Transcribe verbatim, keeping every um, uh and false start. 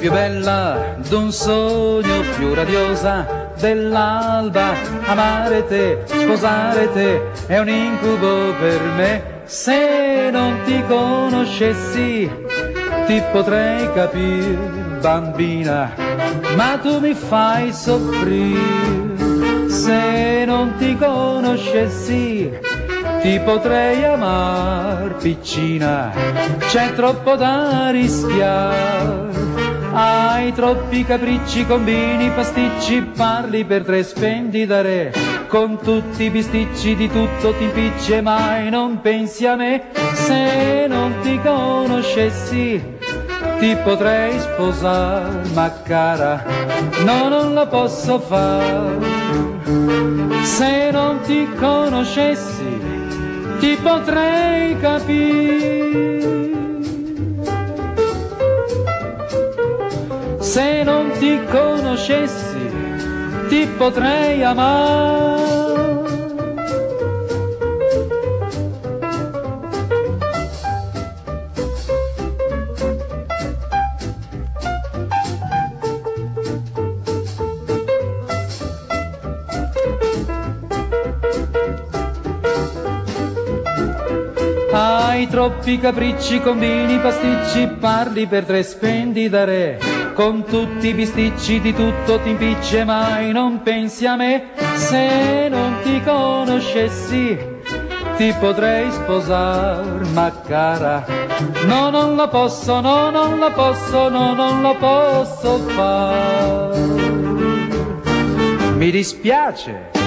più bella d'un sogno, più radiosa dell'alba. Amare te, sposare te, è un incubo per me. Se non ti conoscessi, ti potrei capire, bambina, ma tu mi fai soffrire. Se non ti conoscessi, ti potrei amar, piccina, c'è troppo da rischiare. Hai troppi capricci, combini pasticci, parli per tre, spendi da re. Con tutti i bisticci di tutto ti impicci e mai non pensi a me. Se non ti conoscessi, ti potrei sposare, ma cara, no, non la posso fare. Se non ti conoscessi, ti potrei capire. Se non ti conoscessi, ti potrei amare. Hai troppi capricci, combini pasticci, parli per tre, spendi da re. Con tutti i bisticci di tutto ti impicci e mai non pensi a me. Se non ti conoscessi, ti potrei sposare, ma cara, no, non la posso, no, non la posso, no, non la posso fare. Mi dispiace.